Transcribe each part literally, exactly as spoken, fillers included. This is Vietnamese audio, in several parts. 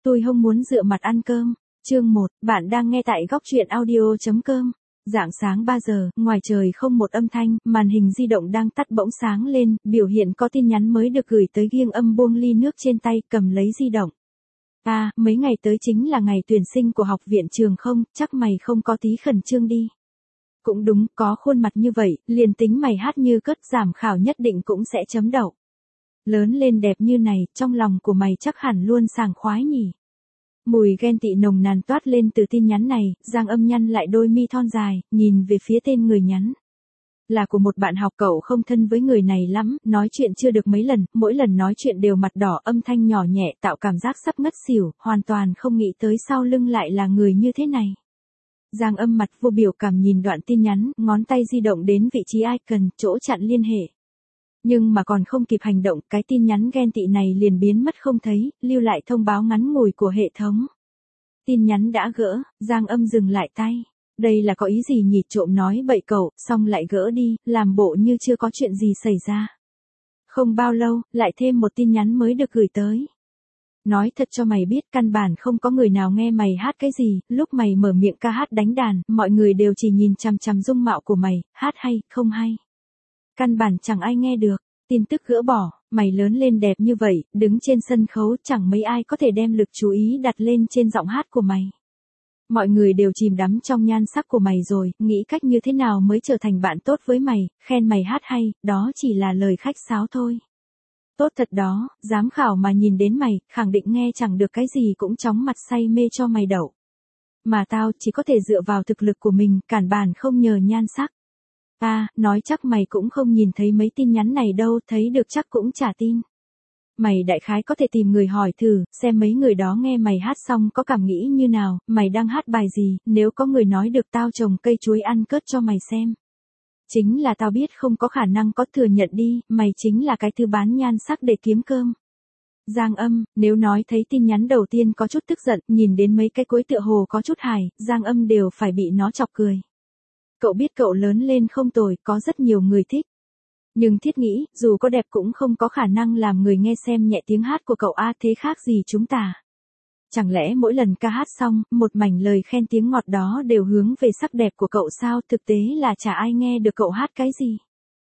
Tôi không muốn dựa mặt ăn cơm. Chương một, bạn đang nghe tại góc truyện audio.com. Rạng sáng ba giờ, ngoài trời không một âm thanh, màn hình di động đang tắt bỗng sáng lên, biểu hiện có tin nhắn mới được gửi tới. Ghiêng âm buông ly nước trên tay, cầm lấy di động. À, mấy ngày tới chính là ngày tuyển sinh của học viện trường không, chắc mày không có tí khẩn trương đi. Cũng đúng, có khuôn mặt như vậy, liền tính mày hát như cất giảm khảo nhất định cũng sẽ chấm đậu. Lớn lên đẹp như này, trong lòng của mày chắc hẳn luôn sảng khoái nhỉ. Mùi ghen tị nồng nàn toát lên từ tin nhắn này, Giang Âm nhăn lại đôi mi thon dài, nhìn về phía tên người nhắn. Là của một bạn học, cậu không thân với người này lắm, nói chuyện chưa được mấy lần, mỗi lần nói chuyện đều mặt đỏ, âm thanh nhỏ nhẹ tạo cảm giác sắp ngất xỉu, hoàn toàn không nghĩ tới sau lưng lại là người như thế này. Giang Âm mặt vô biểu cảm nhìn đoạn tin nhắn, ngón tay di động đến vị trí icon, chỗ chặn liên hệ. Nhưng mà còn không kịp hành động, cái tin nhắn ghen tị này liền biến mất không thấy, lưu lại thông báo ngắn ngủi của hệ thống. Tin nhắn đã gỡ, Giang Âm dừng lại tay. Đây là có ý gì nhỉ, trộm nói bậy cậu, xong lại gỡ đi, làm bộ như chưa có chuyện gì xảy ra. Không bao lâu, lại thêm một tin nhắn mới được gửi tới. Nói thật cho mày biết, căn bản không có người nào nghe mày hát cái gì, lúc mày mở miệng ca hát đánh đàn, mọi người đều chỉ nhìn chằm chằm dung mạo của mày, hát hay, không hay. Căn bản chẳng ai nghe được, tin tức gỡ bỏ, mày lớn lên đẹp như vậy, đứng trên sân khấu chẳng mấy ai có thể đem lực chú ý đặt lên trên giọng hát của mày. Mọi người đều chìm đắm trong nhan sắc của mày rồi, nghĩ cách như thế nào mới trở thành bạn tốt với mày, khen mày hát hay, đó chỉ là lời khách sáo thôi. Tốt thật đó, giám khảo mà nhìn đến mày, khẳng định nghe chẳng được cái gì cũng chóng mặt say mê cho mày đậu. Mà tao chỉ có thể dựa vào thực lực của mình, cản bàn không nhờ nhan sắc. À, nói chắc mày cũng không nhìn thấy mấy tin nhắn này đâu, thấy được chắc cũng chả tin. Mày đại khái có thể tìm người hỏi thử, xem mấy người đó nghe mày hát xong có cảm nghĩ như nào, mày đang hát bài gì, nếu có người nói được tao trồng cây chuối ăn cớt cho mày xem. Chính là tao biết không có khả năng, có thừa nhận đi, mày chính là cái thứ bán nhan sắc để kiếm cơm. Giang Âm, nếu nói thấy tin nhắn đầu tiên có chút tức giận, nhìn đến mấy cái cuối tựa hồ có chút hài, Giang Âm đều phải bị nó chọc cười. Cậu biết cậu lớn lên không tồi, có rất nhiều người thích. Nhưng thiết nghĩ, dù có đẹp cũng không có khả năng làm người nghe xem nhẹ tiếng hát của cậu a, thế khác gì chúng ta. Chẳng lẽ mỗi lần ca hát xong, một mảnh lời khen tiếng ngọt đó đều hướng về sắc đẹp của cậu sao, thực tế là chả ai nghe được cậu hát cái gì.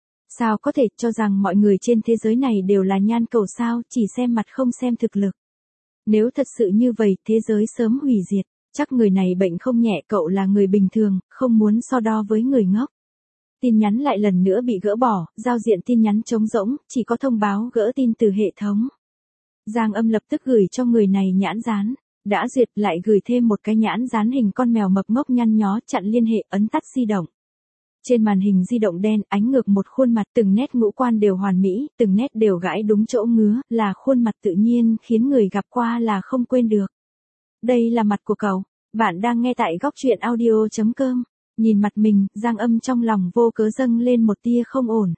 Sao có thể cho rằng mọi người trên thế giới này đều là nhan cầu sao, chỉ xem mặt không xem thực lực. Nếu thật sự như vậy, thế giới sớm hủy diệt. Chắc người này bệnh không nhẹ, cậu là người bình thường, không muốn so đo với người ngốc. Tin nhắn lại lần nữa bị gỡ bỏ, giao diện tin nhắn trống rỗng, chỉ có thông báo gỡ tin từ hệ thống. Giang Âm lập tức gửi cho người này nhãn dán, đã duyệt lại gửi thêm một cái nhãn dán hình con mèo mập ngốc nhăn nhó, chặn liên hệ, ấn tắt di động. Trên màn hình di động đen, ánh ngược một khuôn mặt, từng nét ngũ quan đều hoàn mỹ, từng nét đều gãi đúng chỗ ngứa, là khuôn mặt tự nhiên, khiến người gặp qua là không quên được. Đây là mặt của cậu. Bạn đang nghe tại góc truyện audio.com. Nhìn mặt mình, Giang Âm trong lòng vô cớ dâng lên một tia không ổn.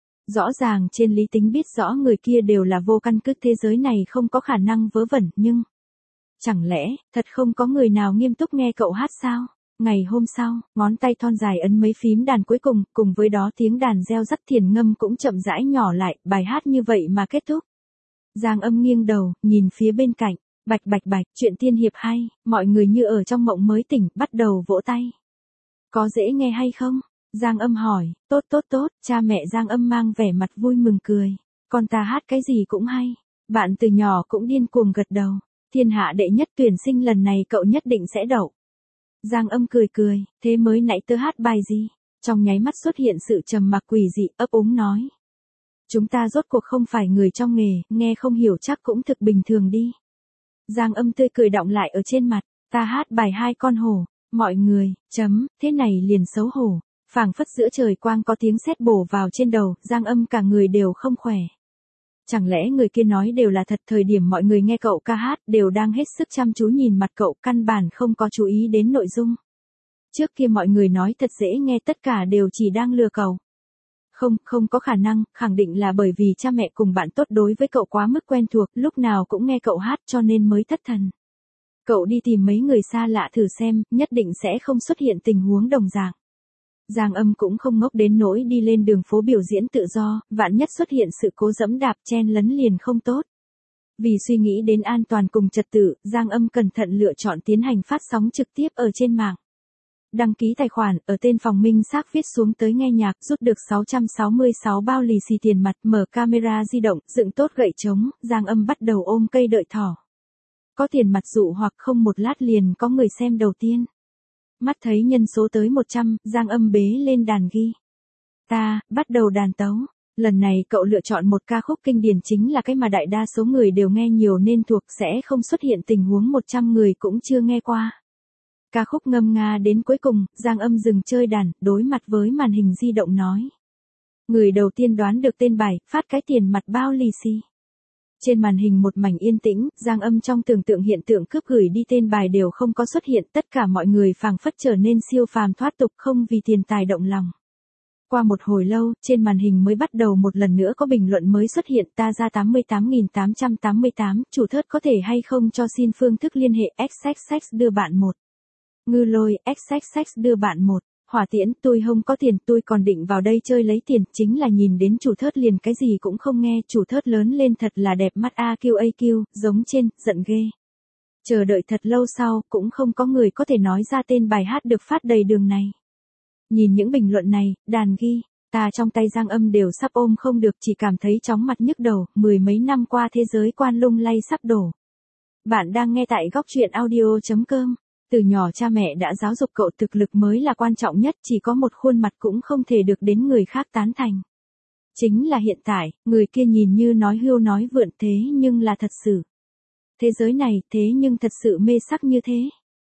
Rõ ràng trên lý tính biết rõ người kia đều là vô căn cứ, thế giới này không có khả năng vớ vẩn, nhưng... Chẳng lẽ, thật không có người nào nghiêm túc nghe cậu hát sao? Ngày hôm sau, ngón tay thon dài ấn mấy phím đàn cuối cùng, cùng với đó tiếng đàn reo rắt thiền ngâm cũng chậm rãi nhỏ lại, bài hát như vậy mà kết thúc. Giang Âm nghiêng đầu, nhìn phía bên cạnh. Bạch bạch bạch, chuyện tiên hiệp hay, mọi người như ở trong mộng mới tỉnh, bắt đầu vỗ tay. Có dễ nghe hay không? Giang Âm hỏi, tốt tốt tốt, cha mẹ Giang Âm mang vẻ mặt vui mừng cười. Con ta hát cái gì cũng hay. Bạn từ nhỏ cũng điên cuồng gật đầu. Thiên hạ đệ nhất tuyển sinh lần này cậu nhất định sẽ đậu. Giang Âm cười cười, thế mới nãy tớ hát bài gì? Trong nháy mắt xuất hiện sự trầm mặc quỷ dị, ấp úng nói. Chúng ta rốt cuộc không phải người trong nghề, nghe không hiểu chắc cũng thực bình thường đi. Giang Âm tươi cười đọng lại ở trên mặt, ta hát bài hai con hổ, mọi người, chấm, thế này liền xấu hổ, phảng phất giữa trời quang có tiếng sét bổ vào trên đầu, Giang Âm cả người đều không khỏe. Chẳng lẽ người kia nói đều là thật, thời điểm mọi người nghe cậu ca hát đều đang hết sức chăm chú nhìn mặt cậu, căn bản không có chú ý đến nội dung. Trước kia mọi người nói thật dễ nghe, tất cả đều chỉ đang lừa cậu. Không, không có khả năng, khẳng định là bởi vì cha mẹ cùng bạn tốt đối với cậu quá mức quen thuộc, lúc nào cũng nghe cậu hát cho nên mới thất thần. Cậu đi tìm mấy người xa lạ thử xem, nhất định sẽ không xuất hiện tình huống đồng dạng. Giang Âm cũng không ngốc đến nỗi đi lên đường phố biểu diễn tự do, vạn nhất xuất hiện sự cố dẫm đạp chen lấn liền không tốt. Vì suy nghĩ đến an toàn cùng trật tự, Giang Âm cẩn thận lựa chọn tiến hành phát sóng trực tiếp ở trên mạng. Đăng ký tài khoản, ở tên phòng minh xác viết xuống tới nghe nhạc, rút được sáu trăm sáu mươi sáu bao lì xì tiền mặt, mở camera di động, dựng tốt gậy trống, Giang Âm bắt đầu ôm cây đợi thỏ. Có tiền mặt dụ hoặc không một lát liền có người xem đầu tiên. Mắt thấy nhân số tới một trăm, Giang Âm bế lên đàn ghi. Ta, bắt đầu đàn tấu. Lần này cậu lựa chọn một ca khúc kinh điển, chính là cái mà đại đa số người đều nghe nhiều nên thuộc, sẽ không xuất hiện tình huống một trăm người cũng chưa nghe qua. Ca khúc ngâm nga đến cuối cùng, Giang Âm dừng chơi đàn, đối mặt với màn hình di động nói. Người đầu tiên đoán được tên bài, phát cái tiền mặt bao lì xì. Trên màn hình một mảnh yên tĩnh, Giang Âm trong tưởng tượng hiện tượng cướp gửi đi tên bài đều không có xuất hiện, tất cả mọi người phảng phất trở nên siêu phàm thoát tục, không vì tiền tài động lòng. Qua một hồi lâu, trên màn hình mới bắt đầu một lần nữa có bình luận mới xuất hiện, ta ra tám mươi tám nghìn tám trăm tám mươi tám, chủ thớt có thể hay không cho xin phương thức liên hệ, ích ích ích đưa bạn một. Ngư lôi, ích ích ích đưa bạn một. Hỏa tiễn, tôi không có tiền, tôi còn định vào đây chơi lấy tiền, chính là nhìn đến chủ thớt liền cái gì cũng không nghe, chủ thớt lớn lên thật là đẹp mắt a quy a quy, giống trên, giận ghê. Chờ đợi thật lâu sau, cũng không có người có thể nói ra tên bài hát được phát đầy đường này. Nhìn những bình luận này, đàn ghi, ta trong tay Giang Âm đều sắp ôm không được, chỉ cảm thấy chóng mặt nhức đầu, mười mấy năm qua thế giới quan lung lay sắp đổ. Bạn đang nghe tại góc truyện audio chấm com. Từ nhỏ cha mẹ đã giáo dục cậu thực lực mới là quan trọng nhất, chỉ có một khuôn mặt cũng không thể được đến người khác tán thành. Chính là hiện tại, người kia nhìn như nói hưu nói vượn thế nhưng là thật sự. Thế giới này thế nhưng thật sự mê sắc như thế.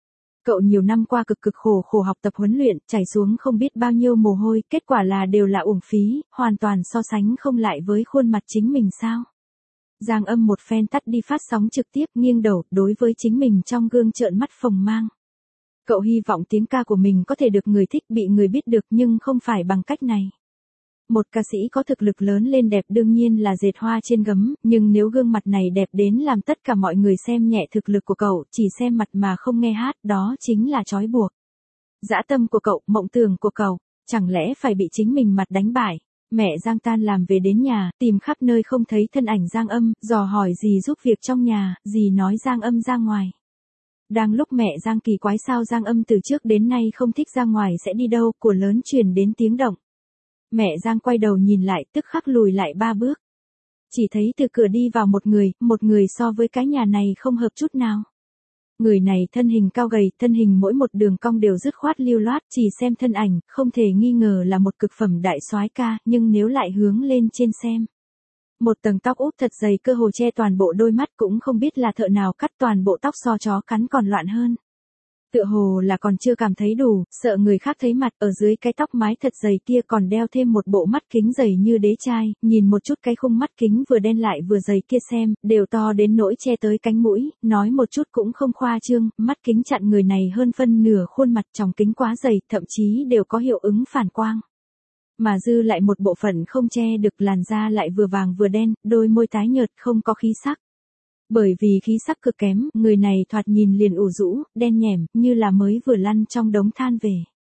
Cậu nhiều năm qua cực cực khổ khổ học tập huấn luyện, chảy xuống không biết bao nhiêu mồ hôi, kết quả là đều là uổng phí, hoàn toàn so sánh không lại với khuôn mặt chính mình sao. Giang Âm một phen tắt đi phát sóng trực tiếp, nghiêng đầu, đối với chính mình trong gương trợn mắt phồng mang. Cậu hy vọng tiếng ca của mình có thể được người thích, bị người biết được, nhưng không phải bằng cách này. Một ca sĩ có thực lực lớn lên đẹp đương nhiên là dệt hoa trên gấm, nhưng nếu gương mặt này đẹp đến làm tất cả mọi người xem nhẹ thực lực của cậu, chỉ xem mặt mà không nghe hát, đó chính là trói buộc. Dã tâm của cậu, mộng tưởng của cậu, chẳng lẽ phải bị chính mình mặt đánh bại. Mẹ Giang tan làm về đến nhà, tìm khắp nơi không thấy thân ảnh Giang Âm, dò hỏi dì giúp việc trong nhà, dì nói Giang Âm ra ngoài. Đang lúc mẹ Giang kỳ quái sao Giang Âm từ trước đến nay không thích ra ngoài sẽ đi đâu, của lớn truyền đến tiếng động. Mẹ Giang quay đầu nhìn lại, tức khắc lùi lại ba bước. Chỉ thấy từ cửa đi vào một người, một người so với cái nhà này không hợp chút nào. Người này thân hình cao gầy, thân hình mỗi một đường cong đều dứt khoát lưu loát, chỉ xem thân ảnh, không thể nghi ngờ là một cực phẩm đại soái ca, nhưng nếu lại hướng lên trên xem. Một tầng tóc úp thật dày cơ hồ che toàn bộ đôi mắt, cũng không biết là thợ nào cắt toàn bộ tóc so chó cắn còn loạn hơn. Tựa hồ là còn chưa cảm thấy đủ, sợ người khác thấy mặt, ở dưới cái tóc mái thật dày kia còn đeo thêm một bộ mắt kính dày như đế trai, nhìn một chút cái khung mắt kính vừa đen lại vừa dày kia xem, đều to đến nỗi che tới cánh mũi, nói một chút cũng không khoa trương, mắt kính chặn người này hơn phân nửa khuôn mặt, tròng kính quá dày, thậm chí đều có hiệu ứng phản quang. Mà dư lại một bộ phận không che được, làn da lại vừa vàng vừa đen, đôi môi tái nhợt, không có khí sắc. Bởi vì khí sắc cực kém, người này thoạt nhìn liền ủ rũ, đen nhẻm, như là mới vừa lăn trong đống than về.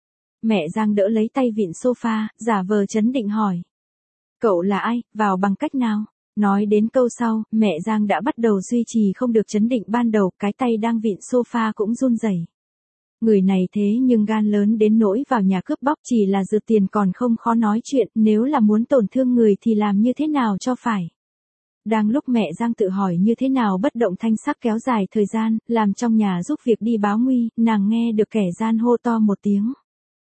Mẹ Giang đỡ lấy tay vịn sofa, giả vờ chấn định hỏi. Cậu là ai, vào bằng cách nào? Nói đến câu sau, mẹ Giang đã bắt đầu duy trì không được chấn định ban đầu, cái tay đang vịn sofa cũng run rẩy. Người này thế nhưng gan lớn đến nỗi vào nhà cướp bóc, chỉ là dư tiền còn không khó nói chuyện, nếu là muốn tổn thương người thì làm như thế nào cho phải. Đang lúc mẹ Giang tự hỏi như thế nào bất động thanh sắc kéo dài thời gian, làm trong nhà giúp việc đi báo nguy, nàng nghe được kẻ gian hô to một tiếng.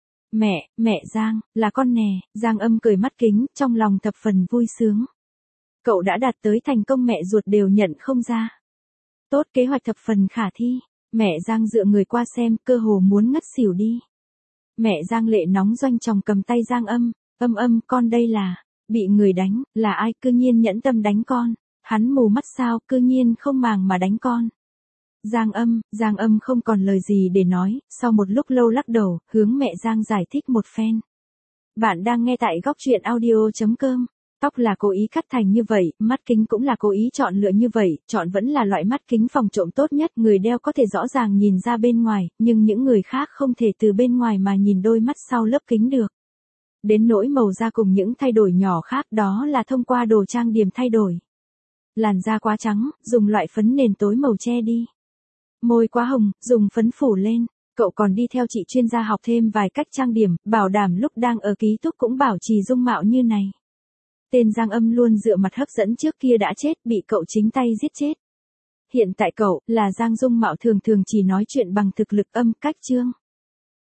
Mẹ, mẹ Giang, là con nè, Giang Âm cười mắt kính, trong lòng thập phần vui sướng. Cậu đã đạt tới thành công mẹ ruột đều nhận không ra. Tốt, kế hoạch thập phần khả thi. Mẹ Giang dựa người qua xem, cơ hồ muốn ngất xỉu đi. Mẹ Giang lệ nóng doanh tròng cầm tay Giang Âm, Âm Âm, con đây là, bị người đánh, là ai, cư nhiên nhẫn tâm đánh con, hắn mù mắt sao, cư nhiên không màng mà đánh con. Giang Âm, Giang Âm không còn lời gì để nói, sau một lúc lâu lắc đầu, hướng mẹ Giang giải thích một phen. Bạn đang nghe tại góc truyện audio chấm com. Tóc là cố ý cắt thành như vậy, mắt kính cũng là cố ý chọn lựa như vậy, chọn vẫn là loại mắt kính phòng trộm tốt nhất, người đeo có thể rõ ràng nhìn ra bên ngoài, nhưng những người khác không thể từ bên ngoài mà nhìn đôi mắt sau lớp kính được. Đến nỗi màu da cùng những thay đổi nhỏ khác đó là thông qua đồ trang điểm thay đổi. làn da quá trắng, dùng loại phấn nền tối màu che đi. Môi quá hồng, dùng phấn phủ lên. Cậu còn đi theo chị chuyên gia học thêm vài cách trang điểm, bảo đảm lúc đang ở ký túc cũng bảo trì dung mạo như này. Tên Giang Âm luôn dựa mặt hấp dẫn trước kia đã chết, bị cậu chính tay giết chết. Hiện tại cậu, là Giang dung mạo thường thường chỉ nói chuyện bằng thực lực âm, cách chương.